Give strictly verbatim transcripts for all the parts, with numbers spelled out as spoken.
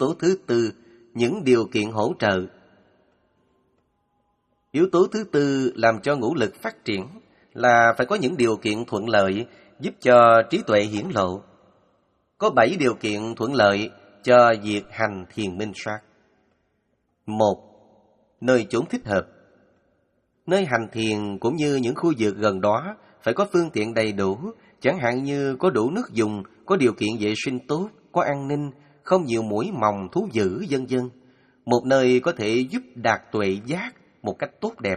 tố thứ tư, những điều kiện hỗ trợ. Yếu tố thứ tư làm cho ngũ lực phát triển là phải có những điều kiện thuận lợi giúp cho trí tuệ hiển lộ. Có bảy điều kiện thuận lợi cho việc hành thiền minh sát. Một, nơi chốn thích hợp. Nơi hành thiền cũng như những khu vực gần đó phải có phương tiện đầy đủ, chẳng hạn như có đủ nước dùng, có điều kiện vệ sinh tốt, có an ninh, không nhiều muỗi mòng thú dữ, vân vân. Một nơi có thể giúp đạt tuệ giác một cách tốt đẹp.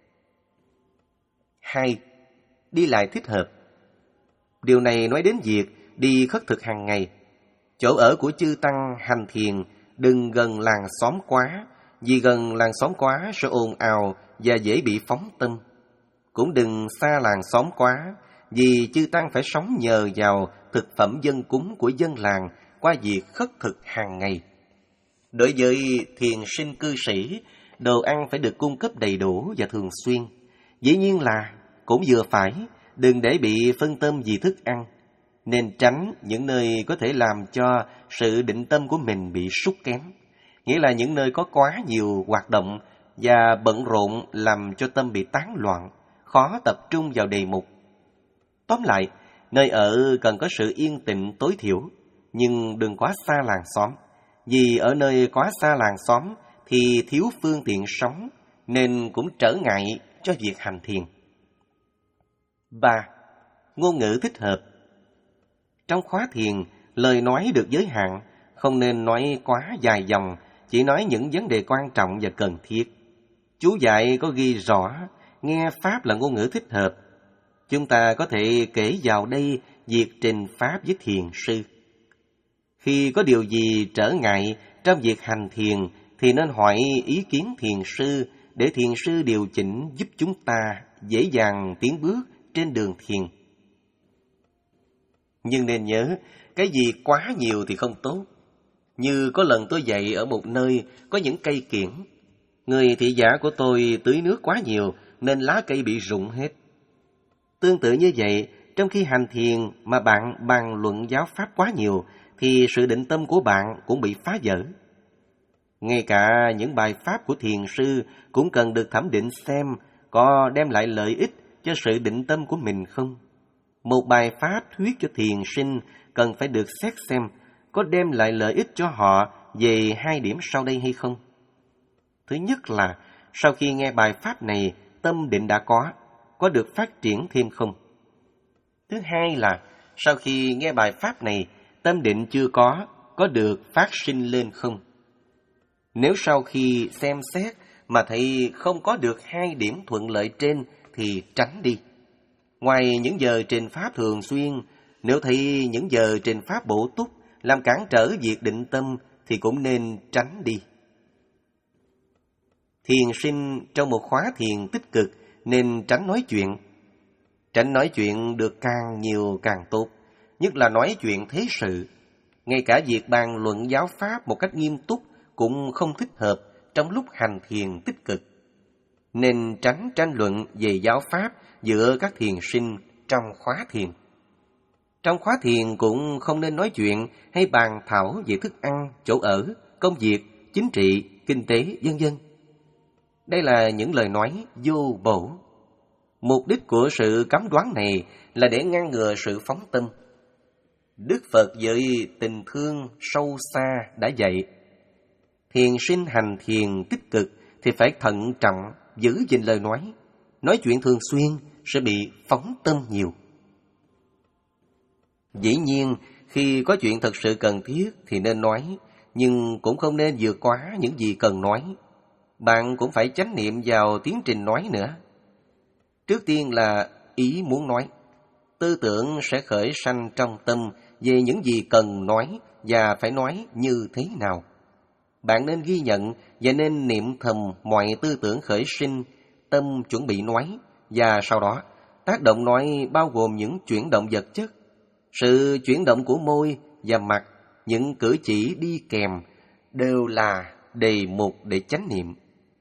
Hai, đi lại thích hợp. Điều này nói đến việc đi khất thực hàng ngày. Chỗ ở của chư tăng hành thiền đừng gần làng xóm quá, vì gần làng xóm quá sẽ ồn ào và dễ bị phóng tâm. Cũng đừng xa làng xóm quá, vì chư tăng phải sống nhờ vào thực phẩm dân cúng của dân làng qua việc khất thực hàng ngày. Đối với thiền sinh cư sĩ, đồ ăn phải được cung cấp đầy đủ và thường xuyên. Dĩ nhiên là cũng vừa phải, đừng để bị phân tâm vì thức ăn. Nên tránh những nơi có thể làm cho sự định tâm của mình bị sút kém. Nghĩa là những nơi có quá nhiều hoạt động và bận rộn làm cho tâm bị tán loạn, khó tập trung vào đề mục. Tóm lại, nơi ở cần có sự yên tĩnh tối thiểu, nhưng đừng quá xa làng xóm. Vì ở nơi quá xa làng xóm thì thiếu phương tiện sống, nên cũng trở ngại cho việc hành thiền. Ba, ngôn ngữ thích hợp. Trong khóa thiền, lời nói được giới hạn, không nên nói quá dài dòng, chỉ nói những vấn đề quan trọng và cần thiết. Chú dạy có ghi rõ, nghe Pháp là ngôn ngữ thích hợp. Chúng ta có thể kể vào đây việc trình Pháp với thiền sư. Khi có điều gì trở ngại trong việc hành thiền, thì nên hỏi ý kiến thiền sư, để thiền sư điều chỉnh giúp chúng ta dễ dàng tiến bước trên đường thiền. Nhưng nên nhớ, cái gì quá nhiều thì không tốt. Như có lần tôi dạy ở một nơi có những cây kiểng. Người thị giả của tôi tưới nước quá nhiều nên lá cây bị rụng hết. Tương tự như vậy, trong khi hành thiền mà bạn bàn luận giáo pháp quá nhiều, thì sự định tâm của bạn cũng bị phá vỡ. Ngay cả những bài pháp của thiền sư cũng cần được thẩm định xem có đem lại lợi ích cho sự định tâm của mình không. Một bài pháp thuyết cho thiền sinh cần phải được xét xem có đem lại lợi ích cho họ về hai điểm sau đây hay không. Thứ nhất là, sau khi nghe bài pháp này, tâm định đã có, có được phát triển thêm không? Thứ hai là, sau khi nghe bài pháp này, tâm định chưa có, có được phát sinh lên không? Nếu sau khi xem xét mà thấy không có được hai điểm thuận lợi trên thì tránh đi. Ngoài những giờ trình pháp thường xuyên, nếu thấy những giờ trình pháp bổ túc làm cản trở việc định tâm thì cũng nên tránh đi. Thiền sinh trong một khóa thiền tích cực nên tránh nói chuyện. Tránh nói chuyện được càng nhiều càng tốt, nhất là nói chuyện thế sự. Ngay cả việc bàn luận giáo pháp một cách nghiêm túc cũng không thích hợp trong lúc hành thiền tích cực. Nên tránh tranh luận về giáo pháp giữa các thiền sinh trong khóa thiền. Trong khóa thiền cũng không nên nói chuyện hay bàn thảo về thức ăn, chỗ ở, công việc, chính trị, kinh tế, vân vân. Đây là những lời nói vô bổ. Mục đích của sự cấm đoán này là để ngăn ngừa sự phóng tâm. Đức Phật với tình thương sâu xa đã dạy, thiền sinh hành thiền tích cực thì phải thận trọng giữ gìn lời nói. Nói chuyện thường xuyên sẽ bị phóng tâm nhiều. Dĩ nhiên, khi có chuyện thật sự cần thiết thì nên nói, nhưng cũng không nên vượt quá những gì cần nói. Bạn cũng phải chánh niệm vào tiến trình nói nữa. Trước tiên là ý muốn nói. Tư tưởng sẽ khởi sanh trong tâm về những gì cần nói và phải nói như thế nào. Bạn nên ghi nhận và nên niệm thầm mọi tư tưởng khởi sinh, tâm chuẩn bị nói, và sau đó tác động nói bao gồm những chuyển động vật chất, sự chuyển động của môi và mặt, những cử chỉ đi kèm đều là đề mục để chánh niệm.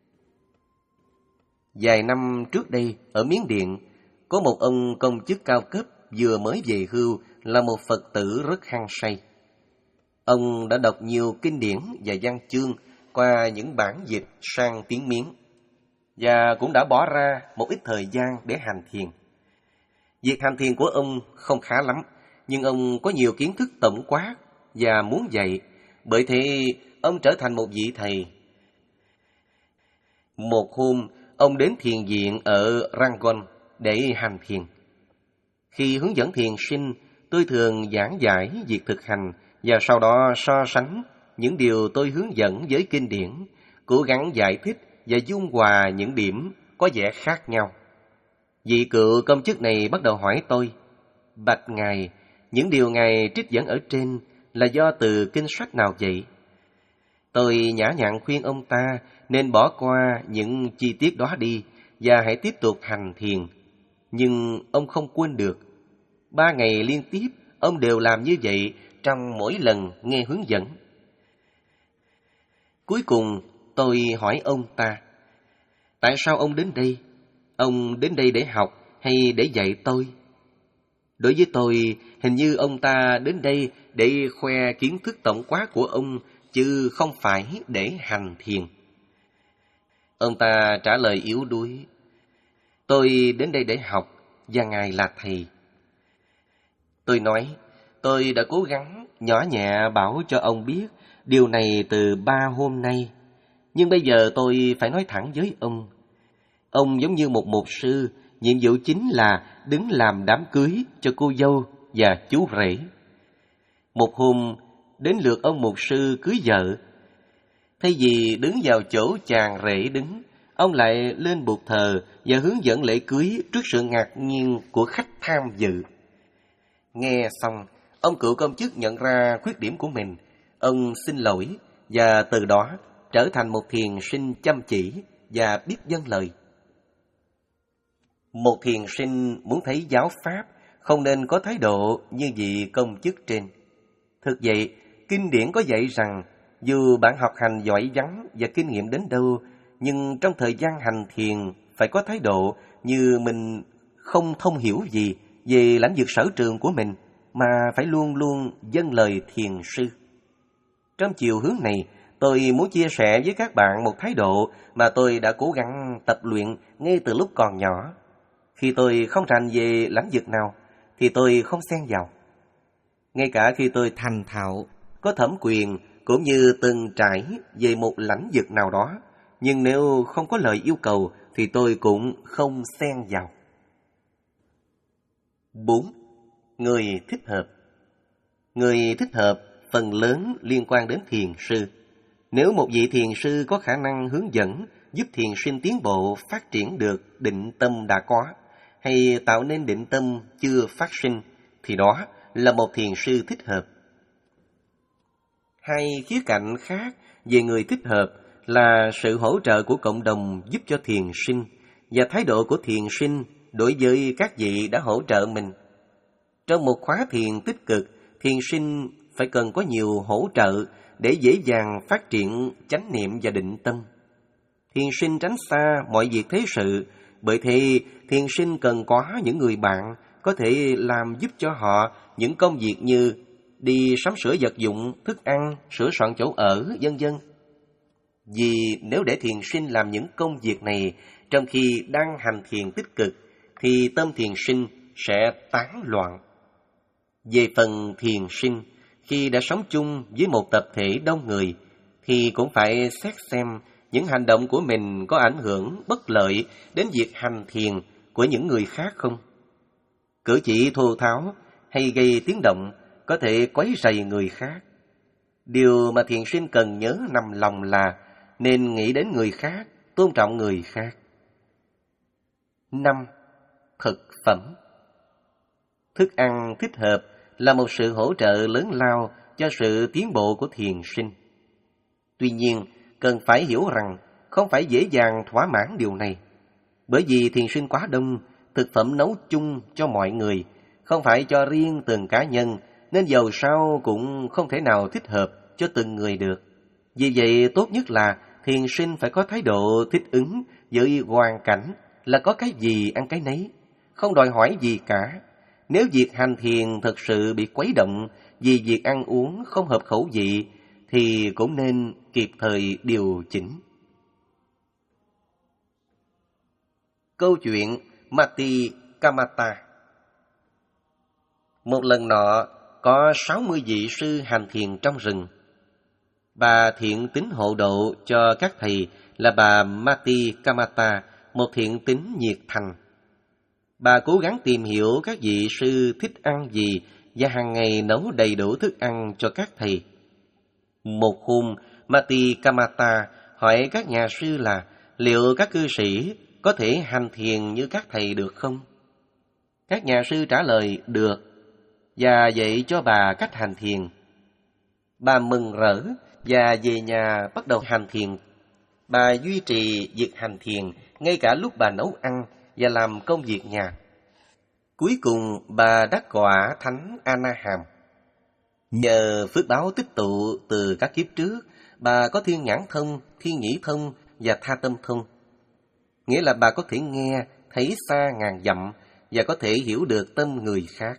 Vài năm trước đây, ở Miến Điện, có một ông công chức cao cấp vừa mới về hưu là một Phật tử rất hăng say. Ông đã đọc nhiều kinh điển và văn chương qua những bản dịch sang tiếng Miến, và cũng đã bỏ ra một ít thời gian để hành thiền. Việc hành thiền của ông không khá lắm, nhưng ông có nhiều kiến thức tổng quát và muốn dạy, bởi thế ông trở thành một vị thầy. Một hôm, ông đến thiền viện ở Rangon để hành thiền. Khi hướng dẫn thiền sinh, tôi thường giảng giải việc thực hành và sau đó so sánh những điều tôi hướng dẫn với kinh điển, cố gắng giải thích và dung hòa những điểm có vẻ khác nhau. Vị cựu công chức này bắt đầu hỏi tôi: "Bạch Ngài, những điều Ngài trích dẫn ở trên là do từ kinh sách nào vậy?" Tôi nhã nhặn khuyên ông ta nên bỏ qua những chi tiết đó đi và hãy tiếp tục hành thiền. Nhưng ông không quên được. Ba ngày liên tiếp, ông đều làm như vậy trong mỗi lần nghe hướng dẫn. Cuối cùng, tôi hỏi ông ta: "Tại sao ông đến đây? Ông đến đây để học hay để dạy tôi?" Đối với tôi, hình như ông ta đến đây để khoe kiến thức tổng quát của ông, chứ không phải để hành thiền. Ông ta trả lời yếu đuối: "Tôi đến đây để học, và Ngài là thầy." Tôi nói, tôi đã cố gắng nhỏ nhẹ bảo cho ông biết điều này từ ba hôm nay. Nhưng bây giờ tôi phải nói thẳng với ông. Ông giống như một mục sư, nhiệm vụ chính là đứng làm đám cưới cho cô dâu và chú rể. Một hôm, đến lượt ông mục sư cưới vợ. Thay vì đứng vào chỗ chàng rể đứng, ông lại lên bục thờ và hướng dẫn lễ cưới trước sự ngạc nhiên của khách tham dự. Nghe xong, ông cựu công chức nhận ra khuyết điểm của mình. Ông xin lỗi và từ đó trở thành một thiền sinh chăm chỉ và biết vâng lời. Một thiền sinh muốn thấy giáo pháp không nên có thái độ như vị công chức trên. Thực vậy, kinh điển có dạy rằng dù bạn học hành giỏi vắng và kinh nghiệm đến đâu, nhưng trong thời gian hành thiền phải có thái độ như mình không thông hiểu gì về lĩnh vực sở trường của mình, mà phải luôn luôn vâng lời thiền sư. Trong chiều hướng này, tôi muốn chia sẻ với các bạn một thái độ mà tôi đã cố gắng tập luyện ngay từ lúc còn nhỏ. Khi tôi không rành về lĩnh vực nào, thì tôi không xen vào. Ngay cả khi tôi thành thạo, có thẩm quyền cũng như từng trải về một lĩnh vực nào đó, nhưng nếu không có lời yêu cầu thì tôi cũng không xen vào. bốn. Người thích hợp. Người thích hợp phần lớn liên quan đến thiền sư. Nếu một vị thiền sư có khả năng hướng dẫn, giúp thiền sinh tiến bộ phát triển được định tâm đã có, hay tạo nên định tâm chưa phát sinh, thì đó là một thiền sư thích hợp. Hai khía cạnh khác về người thích hợp là sự hỗ trợ của cộng đồng giúp cho thiền sinh và thái độ của thiền sinh đối với các vị đã hỗ trợ mình. Trong một khóa thiền tích cực, thiền sinh phải cần có nhiều hỗ trợ để dễ dàng phát triển chánh niệm và định tâm. Thiền sinh tránh xa mọi việc thế sự, bởi thế thiền sinh cần có những người bạn có thể làm giúp cho họ những công việc như đi sắm sửa vật dụng, thức ăn, sửa soạn chỗ ở, vân vân. Vì nếu để thiền sinh làm những công việc này trong khi đang hành thiền tích cực, thì tâm thiền sinh sẽ tán loạn. Về phần thiền sinh, khi đã sống chung với một tập thể đông người, thì cũng phải xét xem những hành động của mình có ảnh hưởng bất lợi đến việc hành thiền của những người khác không. Cử chỉ thô tháo hay gây tiếng động có thể quấy rầy người khác. Điều mà thiền sinh cần nhớ nằm lòng là nên nghĩ đến người khác, tôn trọng người khác. năm. Thực phẩm. Thức ăn thích hợp là một sự hỗ trợ lớn lao cho sự tiến bộ của thiền sinh. Tuy nhiên, cần phải hiểu rằng không phải dễ dàng thỏa mãn điều này. Bởi vì thiền sinh quá đông, thực phẩm nấu chung cho mọi người, không phải cho riêng từng cá nhân, nên dầu sao cũng không thể nào thích hợp cho từng người được. Vì vậy, tốt nhất là thiền sinh phải có thái độ thích ứng với hoàn cảnh, là có cái gì ăn cái nấy, không đòi hỏi gì cả. Nếu việc hành thiền thật sự bị quấy động, vì việc ăn uống không hợp khẩu vị thì cũng nên kịp thời điều chỉnh. Câu chuyện Mati Kamata. Một lần nọ, có sáu mươi vị sư hành thiền trong rừng. Bà thiện tín hộ độ cho các thầy là bà Mati Kamata, một thiện tín nhiệt thành. Bà cố gắng tìm hiểu các vị sư thích ăn gì và hàng ngày nấu đầy đủ thức ăn cho các thầy. Một hôm, Mati Kamata hỏi các nhà sư là liệu các cư sĩ có thể hành thiền như các thầy được không? Các nhà sư trả lời được và dạy cho bà cách hành thiền. Bà mừng rỡ và về nhà bắt đầu hành thiền. Bà duy trì việc hành thiền ngay cả lúc bà nấu ăn và làm công việc nhà. Cuối cùng bà đắc quả thánh A-na-hàm. Nhờ phước báo tích tụ từ các kiếp trước, bà có thiên nhãn thông, thiên nhĩ thông và tha tâm thông. Nghĩa là bà có thể nghe, thấy xa ngàn dặm và có thể hiểu được tâm người khác.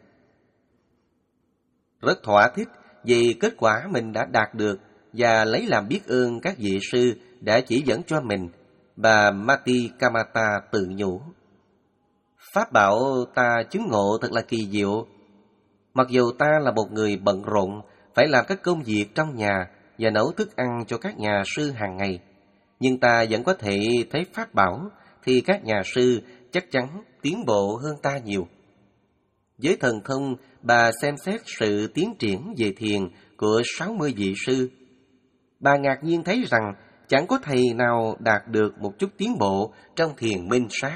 Rất thỏa thích vì kết quả mình đã đạt được và lấy làm biết ơn các vị sư đã chỉ dẫn cho mình, bà Mati Kamata tự nhủ. Pháp bảo ta chứng ngộ thật là kỳ diệu. Mặc dù ta là một người bận rộn, phải làm các công việc trong nhà và nấu thức ăn cho các nhà sư hàng ngày, nhưng ta vẫn có thể thấy pháp bảo thì các nhà sư chắc chắn tiến bộ hơn ta nhiều. Với thần thông, bà xem xét sự tiến triển về thiền của sáu mươi vị sư. Bà ngạc nhiên thấy rằng chẳng có thầy nào đạt được một chút tiến bộ trong thiền minh sát.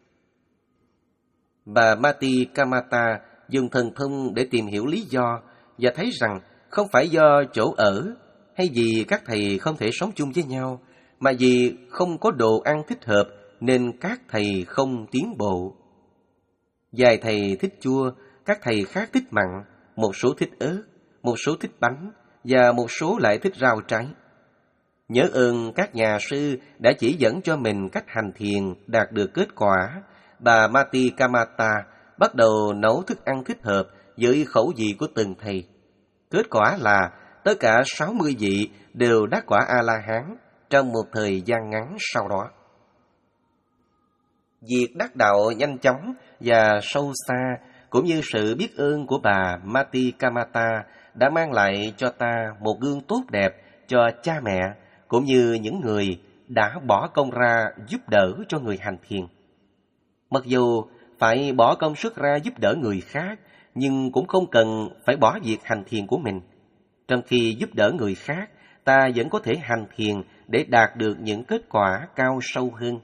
Bà Mati Kamata dùng thần thông để tìm hiểu lý do và thấy rằng không phải do chỗ ở hay vì các thầy không thể sống chung với nhau, mà vì không có đồ ăn thích hợp nên các thầy không tiến bộ. Vài thầy thích chua, các thầy khác thích mặn, một số thích ớt, một số thích bánh và một số lại thích rau trái. Nhớ ơn các nhà sư đã chỉ dẫn cho mình cách hành thiền đạt được kết quả, bà Mati Kamata bắt đầu nấu thức ăn thích hợp với khẩu vị của từng thầy. Kết quả là tất cả sáu mươi vị đều đắc quả A-la-hán trong một thời gian ngắn sau đó. Việc đắc đạo nhanh chóng và sâu xa cũng như sự biết ơn của bà Mati Kamata đã mang lại cho ta một gương tốt đẹp cho cha mẹ cũng như những người đã bỏ công ra giúp đỡ cho người hành thiền. Mặc dù phải bỏ công sức ra giúp đỡ người khác, nhưng cũng không cần phải bỏ việc hành thiền của mình. Trong khi giúp đỡ người khác, ta vẫn có thể hành thiền để đạt được những kết quả cao sâu hơn.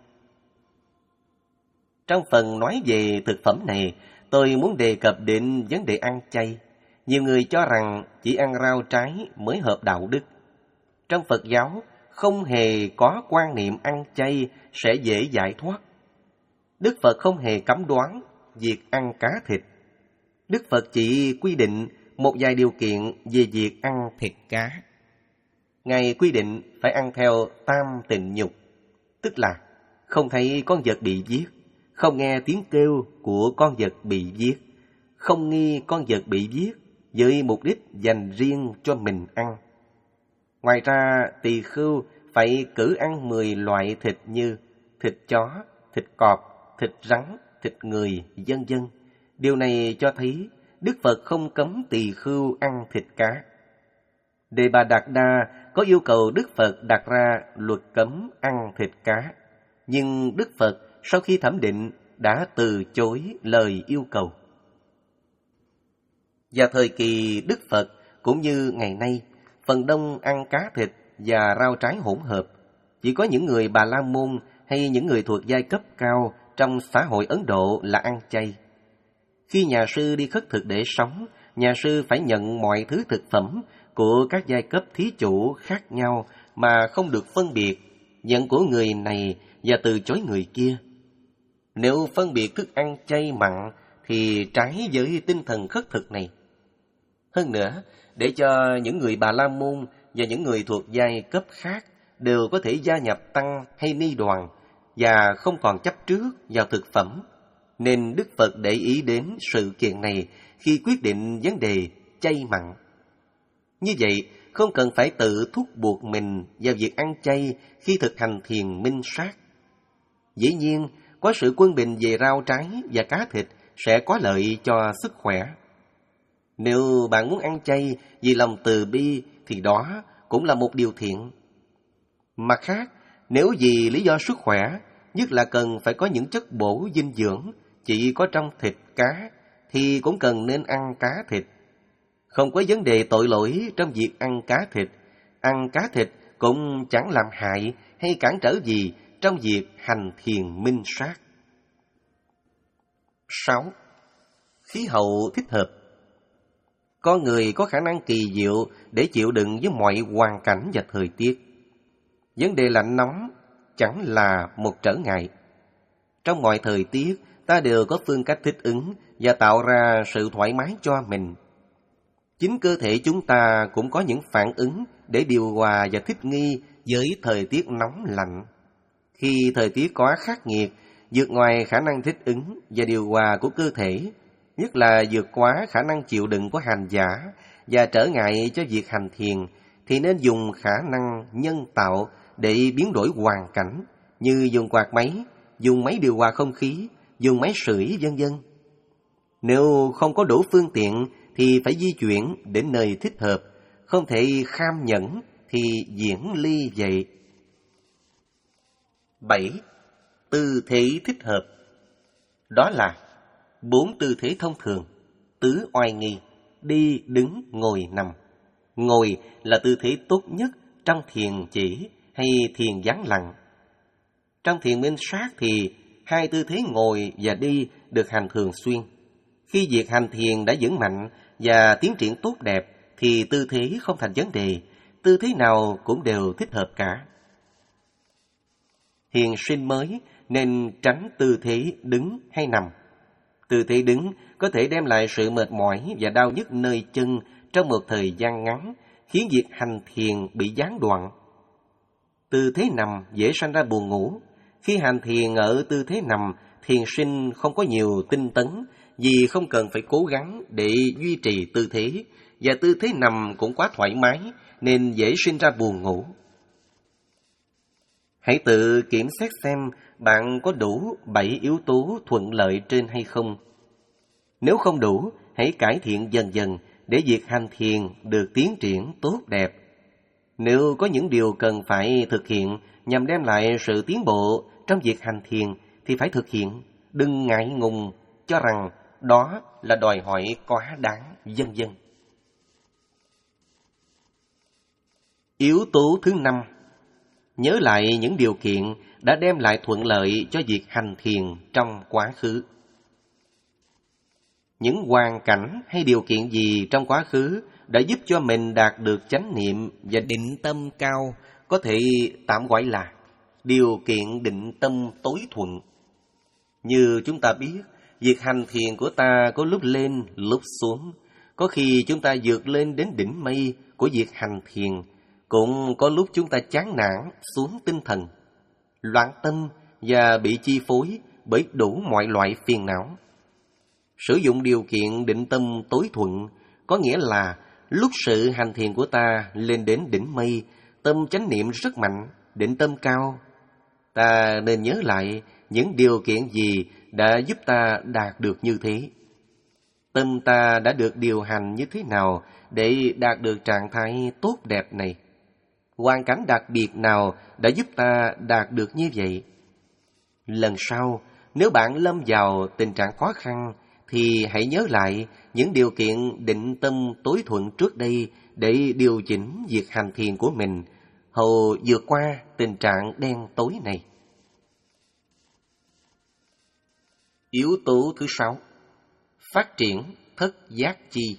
Trong phần nói về thực phẩm này, tôi muốn đề cập đến vấn đề ăn chay. Nhiều người cho rằng chỉ ăn rau trái mới hợp đạo đức. Trong Phật giáo, không hề có quan niệm ăn chay sẽ dễ giải thoát. Đức Phật không hề cấm đoán việc ăn cá thịt. Đức Phật chỉ quy định một vài điều kiện về việc ăn thịt cá. Ngài quy định phải ăn theo tam tịnh nhục, tức là không thấy con vật bị giết, không nghe tiếng kêu của con vật bị giết, không nghi con vật bị giết với mục đích dành riêng cho mình ăn. Ngoài ra, tỳ khưu phải cử ăn mười loại thịt như thịt chó, thịt cọp, thịt rắn, thịt người, vân vân. Điều này cho thấy Đức Phật không cấm tỳ khưu ăn thịt cá. Đề Bà Đạt Đa có yêu cầu Đức Phật đặt ra luật cấm ăn thịt cá, nhưng Đức Phật sau khi thẩm định đã từ chối lời yêu cầu. Vào thời kỳ Đức Phật cũng như ngày nay, phần đông ăn cá thịt và rau trái hỗn hợp. Chỉ có những người Bà La Môn hay những người thuộc giai cấp cao trong xã hội Ấn Độ là ăn chay. Khi nhà sư đi khất thực để sống, nhà sư phải nhận mọi thứ thực phẩm của các giai cấp thí chủ khác nhau mà không được phân biệt, nhận của người này và từ chối người kia. Nếu phân biệt thức ăn chay mặn thì trái với tinh thần khất thực này. Hơn nữa, để cho những người Bà La Môn và những người thuộc giai cấp khác đều có thể gia nhập tăng hay ni đoàn và không còn chấp trước vào thực phẩm, nên Đức Phật để ý đến sự kiện này khi quyết định vấn đề chay mặn. Như vậy, không cần phải tự thúc buộc mình vào việc ăn chay khi thực hành thiền minh sát. Dĩ nhiên, có sự quân bình về rau trái và cá thịt sẽ có lợi cho sức khỏe. Nếu bạn muốn ăn chay vì lòng từ bi thì đó cũng là một điều thiện. Mặt khác, nếu vì lý do sức khỏe, nhất là cần phải có những chất bổ dinh dưỡng chỉ có trong thịt cá, thì cũng cần nên ăn cá thịt. Không có vấn đề tội lỗi trong việc ăn cá thịt. Ăn cá thịt cũng chẳng làm hại hay cản trở gì trong việc hành thiền minh sát. sáu. Khí hậu thích hợp. Con người có khả năng kỳ diệu để chịu đựng với mọi hoàn cảnh và thời tiết. Vấn đề lạnh nóng chẳng là một trở ngại. Trong mọi thời tiết, ta đều có phương cách thích ứng và tạo ra sự thoải mái cho mình. Chính cơ thể chúng ta cũng có những phản ứng để điều hòa và thích nghi với thời tiết nóng lạnh. Khi thời tiết quá khắc nghiệt, vượt ngoài khả năng thích ứng và điều hòa của cơ thể, nhất là vượt quá khả năng chịu đựng của hành giả và trở ngại cho việc hành thiền, thì nên dùng khả năng nhân tạo để biến đổi hoàn cảnh, như dùng quạt máy, dùng máy điều hòa không khí, dùng máy sưởi vân vân. Nếu không có đủ phương tiện thì phải di chuyển đến nơi thích hợp, không thể kham nhẫn thì diễn ly vậy. bảy. Tư thế thích hợp. Đó là bốn tư thế thông thường: tứ oai nghi, đi, đứng, ngồi, nằm. Ngồi là tư thế tốt nhất trong thiền chỉ hay thiền vắng lặng. Trong thiền minh sát thì hai tư thế ngồi và đi được hành thường xuyên. Khi việc hành thiền đã vững mạnh và tiến triển tốt đẹp thì tư thế không thành vấn đề, tư thế nào cũng đều thích hợp cả. Thiền sinh mới nên tránh tư thế đứng hay nằm. Tư thế đứng có thể đem lại sự mệt mỏi và đau nhức nơi chân trong một thời gian ngắn, khiến việc hành thiền bị gián đoạn. Tư thế nằm dễ sanh ra buồn ngủ. Khi hành thiền ở tư thế nằm, thiền sinh không có nhiều tinh tấn vì không cần phải cố gắng để duy trì tư thế, và tư thế nằm cũng quá thoải mái nên dễ sinh ra buồn ngủ. Hãy tự kiểm xét xem bạn có đủ bảy yếu tố thuận lợi trên hay không. Nếu không đủ, hãy cải thiện dần dần để việc hành thiền được tiến triển tốt đẹp. Nếu có những điều cần phải thực hiện nhằm đem lại sự tiến bộ trong việc hành thiền thì phải thực hiện, đừng ngại ngùng cho rằng đó là đòi hỏi quá đáng, vân vân. Yếu tố thứ năm, nhớ lại những điều kiện đã đem lại thuận lợi cho việc hành thiền trong quá khứ. Những hoàn cảnh hay điều kiện gì trong quá khứ đã giúp cho mình đạt được chánh niệm và định tâm cao, có thể tạm gọi là điều kiện định tâm tối thuận. Như chúng ta biết, việc hành thiền của ta có lúc lên, lúc xuống. Có khi chúng ta vượt lên đến đỉnh mây của việc hành thiền, cũng có lúc chúng ta chán nản, xuống tinh thần, loạn tâm và bị chi phối bởi đủ mọi loại phiền não. Sử dụng điều kiện định tâm tối thuận có nghĩa là lúc sự hành thiền của ta lên đến đỉnh mây, tâm chánh niệm rất mạnh, định tâm cao, ta nên nhớ lại những điều kiện gì đã giúp ta đạt được như thế. Tâm ta đã được điều hành như thế nào để đạt được trạng thái tốt đẹp này? Hoàn cảnh đặc biệt nào đã giúp ta đạt được như vậy? Lần sau, nếu bạn lâm vào tình trạng khó khăn, thì hãy nhớ lại những điều kiện định tâm tối thuận trước đây để điều chỉnh việc hành thiền của mình, hầu vượt qua tình trạng đen tối này. Yếu tố thứ sáu, phát triển thất giác chi.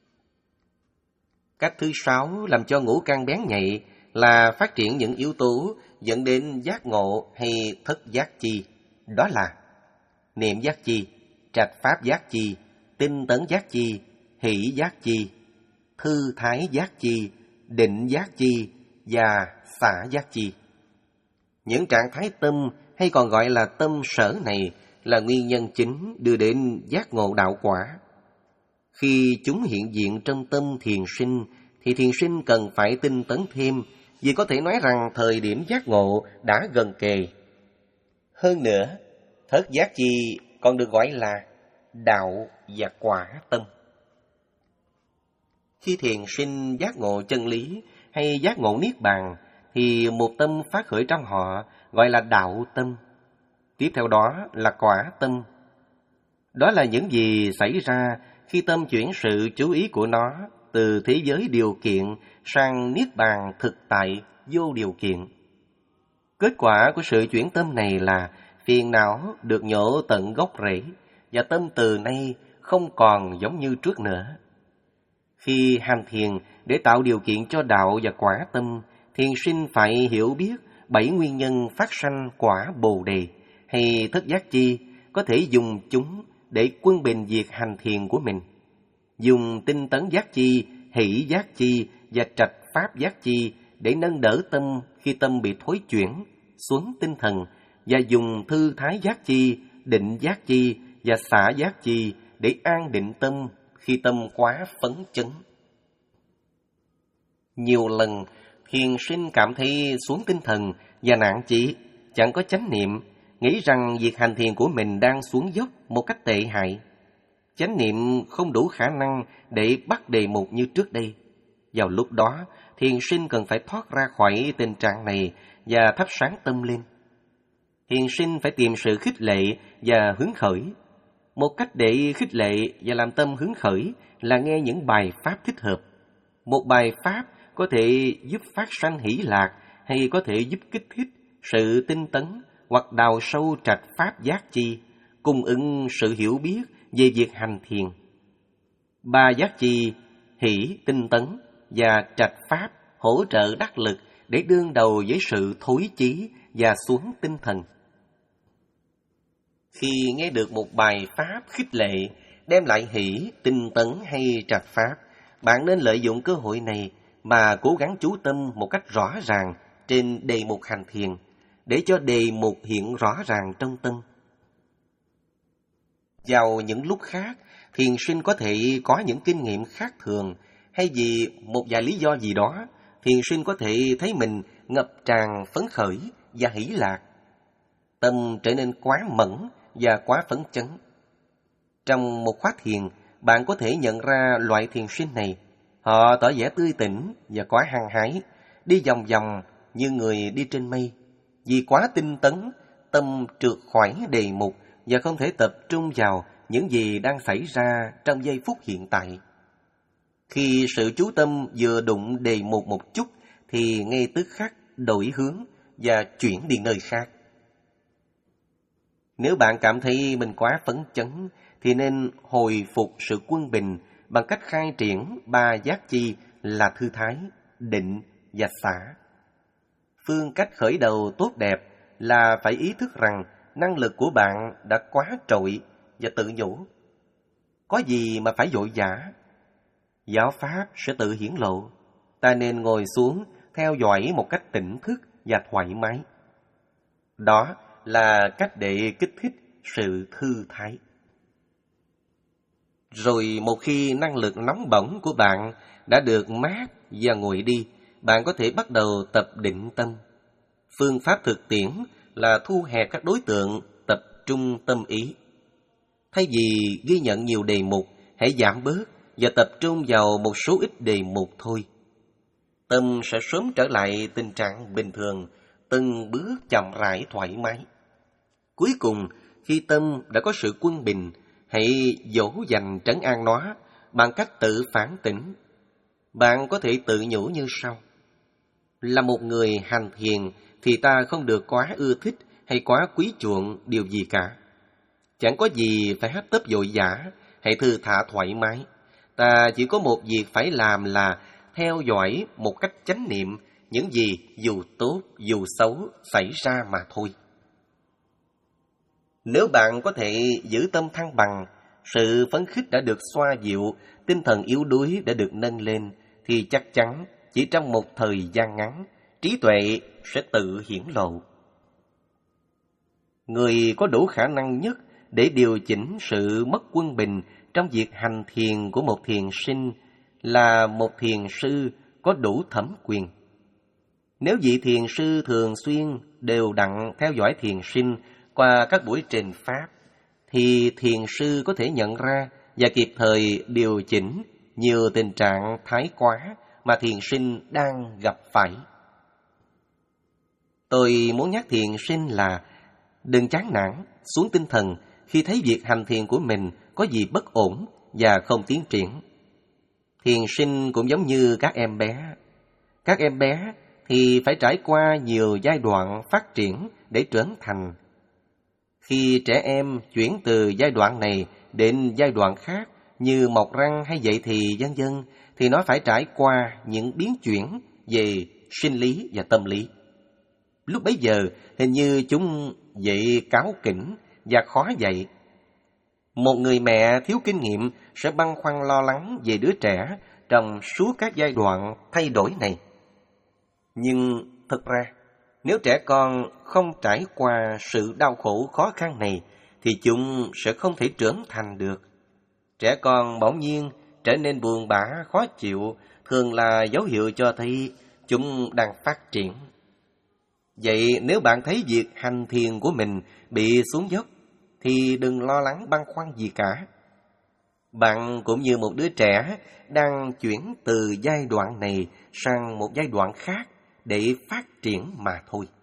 Cách thứ sáu làm cho ngũ căn bén nhạy là phát triển những yếu tố dẫn đến giác ngộ hay thất giác chi. Đó là niệm giác chi, trạch pháp giác chi, tinh tấn giác chi, hỷ giác chi, thư thái giác chi, định giác chi và xả giác chi. Những trạng thái tâm hay còn gọi là tâm sở này là nguyên nhân chính đưa đến giác ngộ đạo quả. Khi chúng hiện diện trong tâm thiền sinh thì thiền sinh cần phải tinh tấn thêm, vì có thể nói rằng thời điểm giác ngộ đã gần kề. Hơn nữa, thất giác chi còn được gọi là đạo và quả tâm. Khi thiền sinh giác ngộ chân lý hay giác ngộ niết bàn, thì một tâm phát khởi trong họ gọi là đạo tâm. Tiếp theo đó là quả tâm. Đó là những gì xảy ra khi tâm chuyển sự chú ý của nó từ thế giới điều kiện sang niết bàn thực tại vô điều kiện. Kết quả của sự chuyển tâm này là phiền não được nhổ tận gốc rễ, và tâm từ nay không còn giống như trước nữa. Khi hành thiền để tạo điều kiện cho đạo và quả tâm, thiền sinh phải hiểu biết bảy nguyên nhân phát sanh quả Bồ Đề hay thất giác chi, có thể dùng chúng để quân bình việc hành thiền của mình. Dùng tinh tấn giác chi, hỷ giác chi và trạch pháp giác chi để nâng đỡ tâm khi tâm bị thối chuyển, xuống tinh thần, và dùng thư thái giác chi, định giác chi và xả giác chi để an định tâm khi tâm quá phấn chấn. Nhiều lần, thiền sinh cảm thấy xuống tinh thần và nản chí, chẳng có chánh niệm, nghĩ rằng việc hành thiền của mình đang xuống dốc một cách tệ hại. Chánh niệm không đủ khả năng để bắt đề mục như trước đây. Vào lúc đó, thiền sinh cần phải thoát ra khỏi tình trạng này và thắp sáng tâm lên. Thiền sinh phải tìm sự khích lệ và hứng khởi. Một cách để khích lệ và làm tâm hứng khởi là nghe những bài pháp thích hợp. Một bài pháp có thể giúp phát sanh hỷ lạc, hay có thể giúp kích thích sự tinh tấn hoặc đào sâu trạch pháp giác chi, cung ứng sự hiểu biết về việc hành thiền. Ba giác chi, hỷ, tinh tấn và trạch pháp hỗ trợ đắc lực để đương đầu với sự thối chí và xuống tinh thần. Khi nghe được một bài pháp khích lệ, đem lại hỷ, tinh tấn hay trạch pháp, bạn nên lợi dụng cơ hội này mà cố gắng chú tâm một cách rõ ràng trên đề mục hành thiền, để cho đề mục hiện rõ ràng trong tâm. Vào những lúc khác, thiền sinh có thể có những kinh nghiệm khác thường, hay vì một vài lý do gì đó, thiền sinh có thể thấy mình ngập tràn phấn khởi và hỷ lạc. Tâm trở nên quá mẫn và quá phấn chấn. Trong một khóa thiền, bạn có thể nhận ra loại thiền sinh này. Họ tỏ vẻ tươi tỉnh và quá hăng hái, đi vòng vòng như người đi trên mây. Vì quá tinh tấn, tâm trượt khỏi đề mục và không thể tập trung vào những gì đang xảy ra trong giây phút hiện tại. Khi sự chú tâm vừa đụng đề mục một chút thì ngay tức khắc đổi hướng và chuyển đi nơi khác. Nếu bạn cảm thấy mình quá phấn chấn thì nên hồi phục sự quân bình bằng cách khai triển ba giác chi là thư thái, định và xả. Phương cách khởi đầu tốt đẹp là phải ý thức rằng năng lực của bạn đã quá trội và tự nhủ. Có gì mà phải vội vã? Giáo pháp sẽ tự hiển lộ. Ta nên ngồi xuống theo dõi một cách tỉnh thức và thoải mái. Đó là cách để kích thích sự thư thái. Rồi một khi năng lực nóng bỏng của bạn đã được mát và nguội đi, bạn có thể bắt đầu tập định tâm. Phương pháp thực tiễn là thu hẹp các đối tượng, tập trung tâm ý. Thay vì ghi nhận nhiều đề mục, hãy giảm bớt và tập trung vào một số ít đề mục thôi. Tâm sẽ sớm trở lại tình trạng bình thường, từng bước chậm rãi thoải mái. Cuối cùng, khi tâm đã có sự quân bình, hãy dỗ dành trấn an nó bằng cách tự phản tỉnh. Bạn có thể tự nhủ như sau: là một người hành thiền thì ta không được quá ưa thích hay quá quý chuộng điều gì cả. Chẳng có gì phải hấp tấp vội vã, hãy thư thả thoải mái. Ta chỉ có một việc phải làm là theo dõi một cách chánh niệm những gì dù tốt dù xấu xảy ra mà thôi. Nếu bạn có thể giữ tâm thăng bằng, sự phấn khích đã được xoa dịu, tinh thần yếu đuối đã được nâng lên, thì chắc chắn chỉ trong một thời gian ngắn, trí tuệ sẽ tự hiển lộ. Người có đủ khả năng nhất để điều chỉnh sự mất quân bình trong việc hành thiền của một thiền sinh là một thiền sư có đủ thẩm quyền. Nếu vị thiền sư thường xuyên đều đặn theo dõi thiền sinh qua các buổi trình pháp, thì thiền sư có thể nhận ra và kịp thời điều chỉnh nhiều tình trạng thái quá mà thiền sinh đang gặp phải. Tôi muốn nhắc thiền sinh là đừng chán nản, xuống tinh thần khi thấy việc hành thiền của mình có gì bất ổn và không tiến triển. Thiền sinh cũng giống như các em bé. Các em bé thì phải trải qua nhiều giai đoạn phát triển để trưởng thành. Khi trẻ em chuyển từ giai đoạn này đến giai đoạn khác như mọc răng hay dậy thì vân vân, thì nó phải trải qua những biến chuyển về sinh lý và tâm lý. Lúc bấy giờ hình như chúng dậy cáu kỉnh và khó dậy. Một người mẹ thiếu kinh nghiệm sẽ băn khoăn lo lắng về đứa trẻ trong suốt các giai đoạn thay đổi này. Nhưng thực ra, nếu trẻ con không trải qua sự đau khổ khó khăn này, thì chúng sẽ không thể trưởng thành được. Trẻ con bỗng nhiên trở nên buồn bã, khó chịu, thường là dấu hiệu cho thấy chúng đang phát triển. Vậy nếu bạn thấy việc hành thiền của mình bị xuống dốc, thì đừng lo lắng băn khoăn gì cả. Bạn cũng như một đứa trẻ đang chuyển từ giai đoạn này sang một giai đoạn khác để phát triển mà thôi.